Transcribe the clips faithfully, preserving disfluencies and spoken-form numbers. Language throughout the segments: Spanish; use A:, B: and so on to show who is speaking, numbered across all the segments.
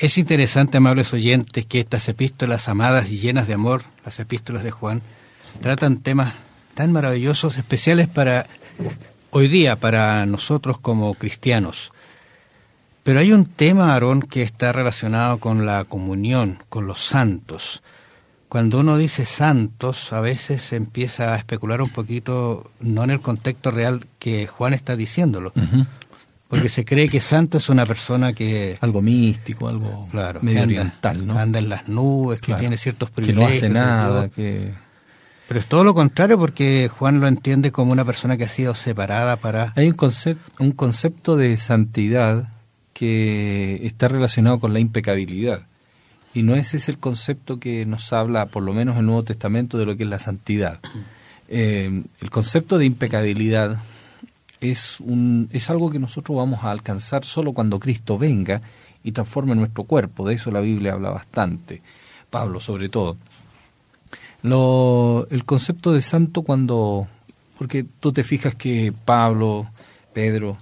A: Es interesante, amables oyentes, que estas epístolas amadas y llenas de amor, las epístolas de Juan, tratan temas tan maravillosos, especiales para hoy día, para nosotros como cristianos. Pero hay un tema, Aarón, que está relacionado con la comunión, con los santos. Cuando uno dice santos, a veces se empieza a especular un poquito, no en el contexto real que Juan está diciéndolo, uh-huh. porque se cree que santo es una persona que...
B: Algo místico, algo
A: claro,
B: medio
A: anda,
B: oriental, ¿no?
A: Anda en las nubes,
B: claro,
A: que tiene ciertos privilegios.
B: Que no hace nada, que...
A: Pero es todo lo contrario, porque Juan lo entiende como una persona que ha sido separada para...
B: Hay un concepto, un concepto de santidad que está relacionado con la impecabilidad. Y no ese es el concepto que nos habla, por lo menos en el Nuevo Testamento, de lo que es la santidad. Eh, el concepto de impecabilidad es, un, es algo que nosotros vamos a alcanzar solo cuando Cristo venga y transforme nuestro cuerpo. De eso la Biblia habla bastante, Pablo sobre todo. Lo, el concepto de santo cuando... Porque tú te fijas que Pablo, Pedro...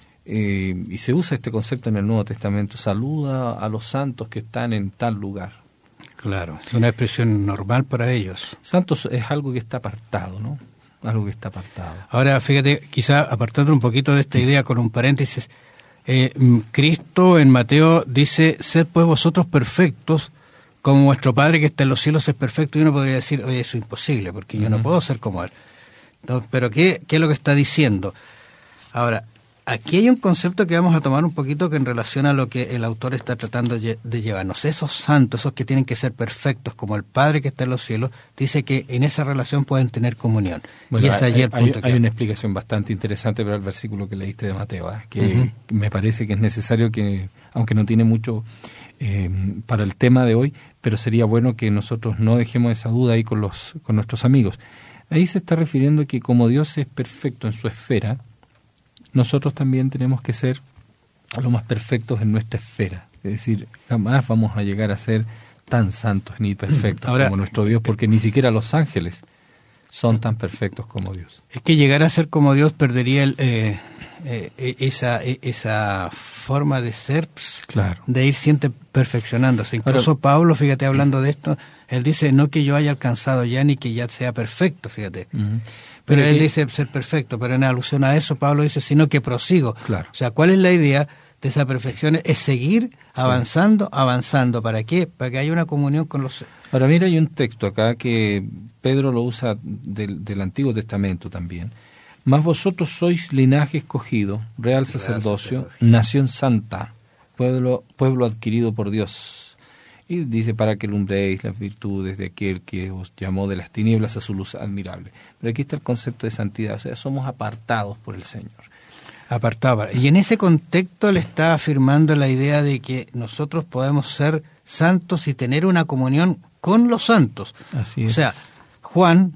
B: Eh, y se usa este concepto en el Nuevo Testamento, saluda a los santos que están en tal lugar.
A: Claro, es una expresión normal para ellos.
B: Santos es algo que está apartado, ¿no? Algo que está apartado.
A: Ahora, fíjate, quizá apartando un poquito de esta idea con un paréntesis, eh, Cristo en Mateo dice, sed pues vosotros perfectos, como vuestro Padre que está en los cielos es perfecto, y uno podría decir, oye, eso es imposible, porque yo uh-huh. no puedo ser como Él. Entonces, pero ¿qué, ¿qué es lo que está diciendo? Ahora, aquí hay un concepto que vamos a tomar un poquito que en relación a lo que el autor está tratando de llevarnos. Esos santos, esos que tienen que ser perfectos como el Padre que está en los cielos, dice que en esa relación pueden tener comunión.
B: Bueno,
A: y es allí
B: hay,
A: el punto
B: hay,
A: que
B: hay una explicación bastante interesante para el versículo que leíste de Mateo, ¿eh? que
A: uh-huh.
B: me parece que es necesario que, aunque no tiene mucho eh, para el tema de hoy, pero sería bueno que nosotros no dejemos esa duda ahí con, los, con nuestros amigos. Ahí se está refiriendo que como Dios es perfecto en su esfera, nosotros también tenemos que ser lo más perfectos en nuestra esfera. Es decir, jamás vamos a llegar a ser tan santos ni perfectos Ahora, como nuestro Dios, porque ni siquiera los ángeles son tan perfectos como Dios.
A: Es que llegar a ser como Dios perdería el, eh, eh, esa, eh, esa forma de ser,
B: claro.
A: de ir siempre perfeccionándose. Incluso Ahora, Pablo, fíjate, hablando de esto, él dice, no que yo haya alcanzado ya ni que ya sea perfecto, fíjate. Uh-huh. Pero, pero él que, dice ser perfecto, pero en alusión a eso Pablo dice, sino que prosigo.
B: Claro.
A: O sea, ¿cuál es la idea de esa perfección? Es seguir avanzando, sí. avanzando. ¿Para qué? Para que haya una comunión con los...
B: Ahora mira, hay un texto acá que Pedro lo usa del, del Antiguo Testamento también. Mas vosotros sois linaje escogido, real sacerdocio, real sacerdocio. Nación santa, pueblo, pueblo adquirido por Dios. Y dice, para que alumbréis las virtudes de aquel que os llamó de las tinieblas a su luz admirable. Pero aquí está el concepto de santidad, o sea, somos apartados por el Señor.
A: Apartados. Y en ese contexto le está afirmando la idea de que nosotros podemos ser santos y tener una comunión con los santos.
B: Así
A: es.
B: O
A: sea, Juan,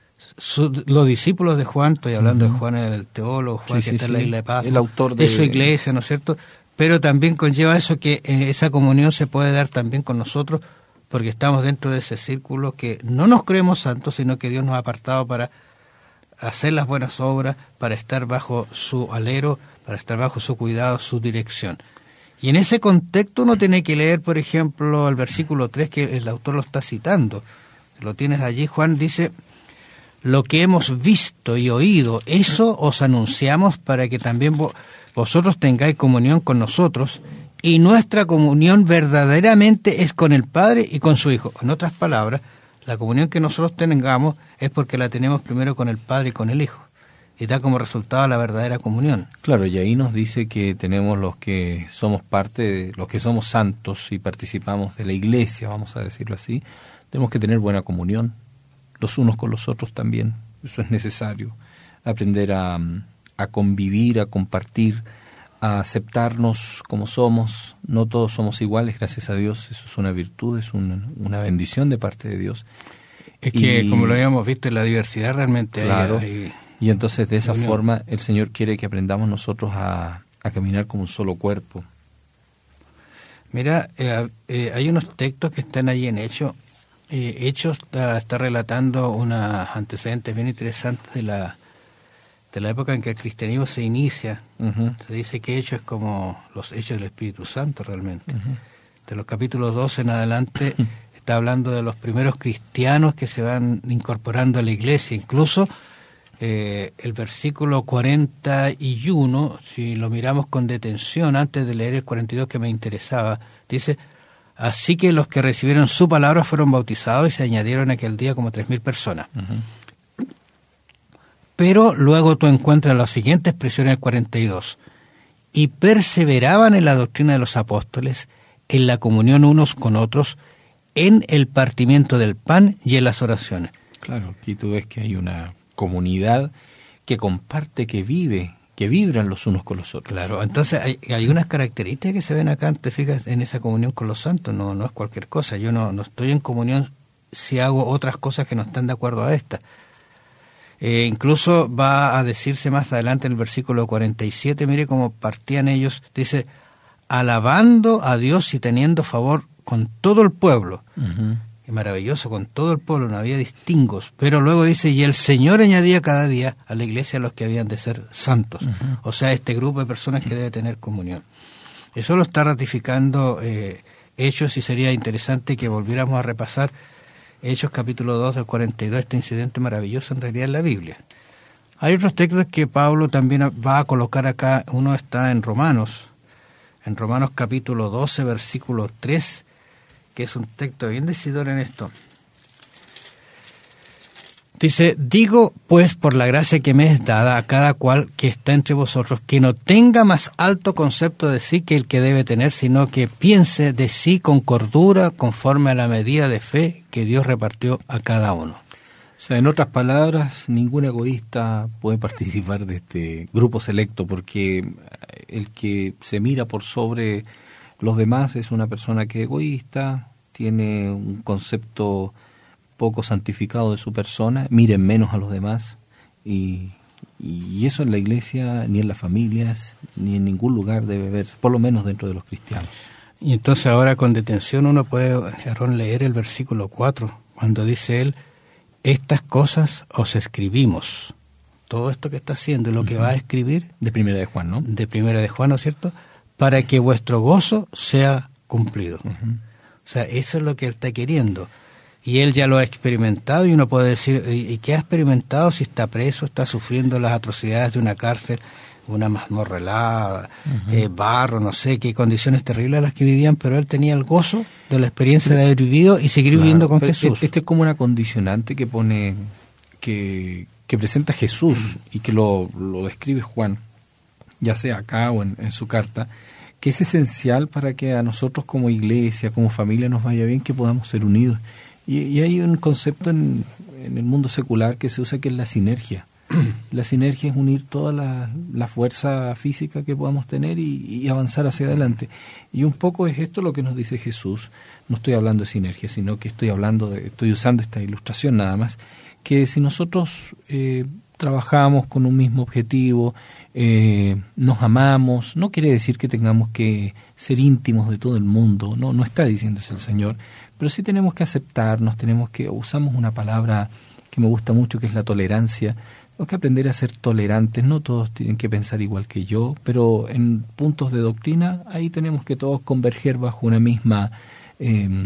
A: su, los discípulos de Juan, estoy hablando uh-huh. de Juan el teólogo, Juan
B: sí,
A: que
B: sí,
A: está
B: sí.
A: en la isla de Pascua,
B: el autor de...
A: de su iglesia, ¿no es cierto?, pero también conlleva eso que esa comunión se puede dar también con nosotros porque estamos dentro de ese círculo que no nos creemos santos, sino que Dios nos ha apartado para hacer las buenas obras, para estar bajo su alero, para estar bajo su cuidado, su dirección. Y en ese contexto uno tiene que leer, por ejemplo, el versículo tres, que el autor lo está citando. Lo tienes allí, Juan dice, lo que hemos visto y oído, eso os anunciamos para que también vos... vosotros tengáis comunión con nosotros, y nuestra comunión verdaderamente es con el Padre y con su Hijo. En otras palabras, la comunión que nosotros tengamos es porque la tenemos primero con el Padre y con el Hijo, y da como resultado la verdadera comunión.
B: Claro, y ahí nos dice que tenemos los que somos parte, de, los que somos santos y participamos de la iglesia, vamos a decirlo así, tenemos que tener buena comunión, los unos con los otros también. Eso es necesario, aprender a... a convivir, a compartir, a aceptarnos como somos. No todos somos iguales, gracias a Dios. Eso es una virtud, es una, una bendición de parte de Dios.
A: Es que, y, como lo habíamos visto, en la diversidad realmente
B: claro,
A: hay... hay
B: y entonces de esa
A: unión.
B: forma el Señor quiere que aprendamos nosotros a, a caminar como un solo cuerpo.
A: Mira, eh, eh, hay unos textos que están ahí en Hechos. Eh, Hechos está, está relatando unos antecedentes bien interesantes de la... de la época en que el cristianismo se inicia. Uh-huh. Se dice que Hechos es como los hechos del Espíritu Santo realmente. Uh-huh. de los capítulos doce en adelante, está hablando de los primeros cristianos que se van incorporando a la iglesia. Incluso eh, el versículo cuarenta y uno, si lo miramos con detención, antes de leer el cuarenta y dos que me interesaba, dice: así que los que recibieron su palabra fueron bautizados y se añadieron aquel día como tres mil personas. Uh-huh. Pero luego tú encuentras la siguiente expresión en el cuarenta y dos. Y perseveraban en la doctrina de los apóstoles, en la comunión unos con otros, en el partimiento del pan y en las oraciones.
B: Claro, aquí tú ves que hay una comunidad que comparte, que vive, que vibran los unos con los otros.
A: Claro, entonces hay, hay unas características que se ven acá, te fijas, en esa comunión con los santos, no, no es cualquier cosa. Yo no, no estoy en comunión si hago otras cosas que no están de acuerdo a esta. Eh, incluso va a decirse más adelante en el versículo cuarenta y siete, mire cómo partían ellos, dice: alabando a Dios y teniendo favor con todo el pueblo. Uh-huh. Y maravilloso, con todo el pueblo, no había distingos. Pero luego dice: y el Señor añadía cada día a la iglesia a los que habían de ser santos. Uh-huh. O sea, este grupo de personas que debe tener comunión. Eso lo está ratificando eh, Hechos, y sería interesante que volviéramos a repasar Hechos capítulo dos del cuarenta y dos, este incidente maravilloso en realidad en la Biblia. Hay otros textos que Pablo también va a colocar acá. Uno está en Romanos, en Romanos capítulo doce, versículo tres, que es un texto bien decidor en esto. Dice: digo pues por la gracia que me es dada a cada cual que está entre vosotros, que no tenga más alto concepto de sí que el que debe tener, sino que piense de sí con cordura, conforme a la medida de fe que Dios repartió a cada uno.
B: O sea, en otras palabras, ningún egoísta puede participar de este grupo selecto, porque el que se mira por sobre los demás es una persona que es egoísta, tiene un concepto poco santificado de su persona, miren menos a los demás, y, y eso en la iglesia, ni en las familias, ni en ningún lugar debe verse, por lo menos dentro de los cristianos.
A: Y entonces ahora con detención uno puede, Aarón, leer el versículo cuatro, cuando dice él: estas cosas os escribimos. Todo esto que está haciendo, lo que uh-huh. va a escribir.
B: De Primera de Juan, ¿no?
A: De Primera de Juan, ¿no es cierto? Para que vuestro gozo sea cumplido. Uh-huh. O sea, eso es lo que él está queriendo. Y él ya lo ha experimentado, y uno puede decir: ¿y qué ha experimentado si está preso, está sufriendo las atrocidades de una cárcel, una mazmorra helada, uh-huh. eh, barro, no sé qué condiciones terribles las que vivían? Pero él tenía el gozo de la experiencia de haber vivido y seguir claro, viviendo con Jesús.
B: Este es como una condicionante que pone, que, que presenta Jesús uh-huh. y que lo, lo describe Juan, ya sea acá o en, en su carta, que es esencial para que a nosotros como iglesia, como familia nos vaya bien, que podamos ser unidos. Y, y hay un concepto en, en el mundo secular que se usa, que es la sinergia. La sinergia es unir toda la, la fuerza física que podamos tener y, y avanzar hacia adelante. Y un poco es esto lo que nos dice Jesús. No estoy hablando de sinergia, sino que estoy hablando de, estoy usando esta ilustración nada más, que si nosotros eh, trabajamos con un mismo objetivo, eh, nos amamos, no quiere decir que tengamos que ser íntimos de todo el mundo, no, no está diciendo eso el Señor, pero sí tenemos que aceptarnos, tenemos que, usamos una palabra que me gusta mucho, que es la tolerancia. Tenemos que aprender a ser tolerantes, no todos tienen que pensar igual que yo, pero en puntos de doctrina, ahí tenemos que todos converger bajo una misma, eh,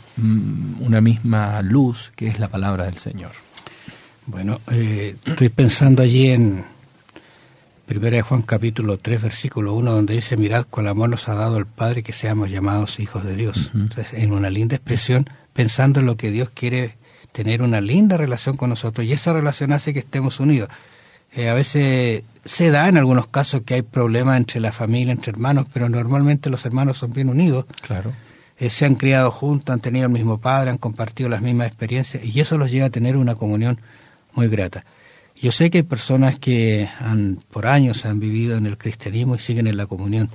B: una misma luz, que es la palabra del Señor.
A: Bueno, eh, estoy pensando allí en Primera de Juan capítulo tres, versículo uno, donde dice: mirad cuál amor nos ha dado el Padre, que seamos llamados hijos de Dios. Uh-huh. Entonces, en una linda expresión, pensando en lo que Dios quiere, tener una linda relación con nosotros, y esa relación hace que estemos unidos. Eh, a veces se da en algunos casos que hay problemas entre la familia, entre hermanos, pero normalmente los hermanos son bien unidos.
B: Claro.
A: Eh, se han criado juntos, han tenido el mismo padre, han compartido las mismas experiencias, y eso los lleva a tener una comunión muy grata. Yo sé que hay personas que han por años han vivido en el cristianismo y siguen en la comunión.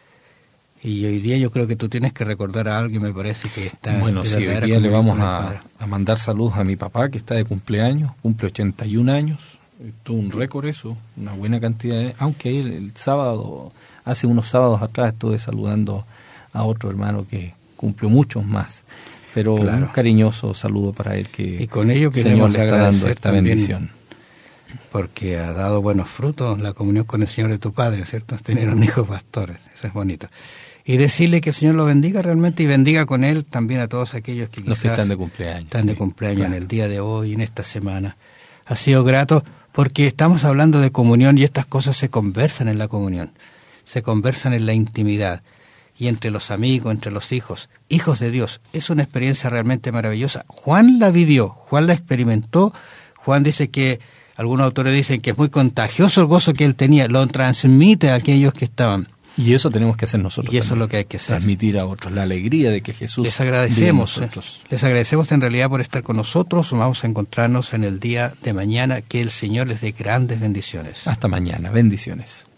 A: Y hoy día yo creo que tú tienes que recordar a algo que me parece que está...
B: Bueno, sí, hoy día le vamos a, a mandar saludos a mi papá, que está de cumpleaños, cumple ochenta y un años. Tuvo un récord eso, una buena cantidad de... Aunque el, el sábado, hace unos sábados atrás, estuve saludando a otro hermano que cumplió muchos más. Pero claro, un cariñoso saludo para él, que
A: y con ello
B: el Señor le está dando esta bendición.
A: Porque ha dado buenos frutos la comunión con el Señor de tu Padre, ¿cierto? Tener un hijo pastor, eso es bonito. y decirle que el Señor lo bendiga realmente y bendiga con él también a todos aquellos que quizás
B: Los que están de cumpleaños.
A: Están de
B: sí,
A: cumpleaños
B: claro.
A: en el día de hoy, en esta semana. Ha sido grato porque estamos hablando de comunión y estas cosas se conversan en la comunión, se conversan en la intimidad y entre los amigos, entre los hijos, hijos de Dios. Es una experiencia realmente maravillosa. Juan la vivió, Juan la experimentó. Juan dice que, algunos autores dicen que es muy contagioso el gozo que él tenía, lo transmite a aquellos que estaban.
B: Y eso tenemos que hacer nosotros.
A: Y eso
B: también,
A: es lo que hay que hacer.
B: Transmitir a otros la alegría de que Jesús.
A: Les agradecemos,
B: vive en nosotros.
A: eh, les agradecemos en realidad por estar con nosotros. Vamos a encontrarnos en el día de mañana. Que el Señor les dé grandes bendiciones.
B: Hasta mañana. Bendiciones.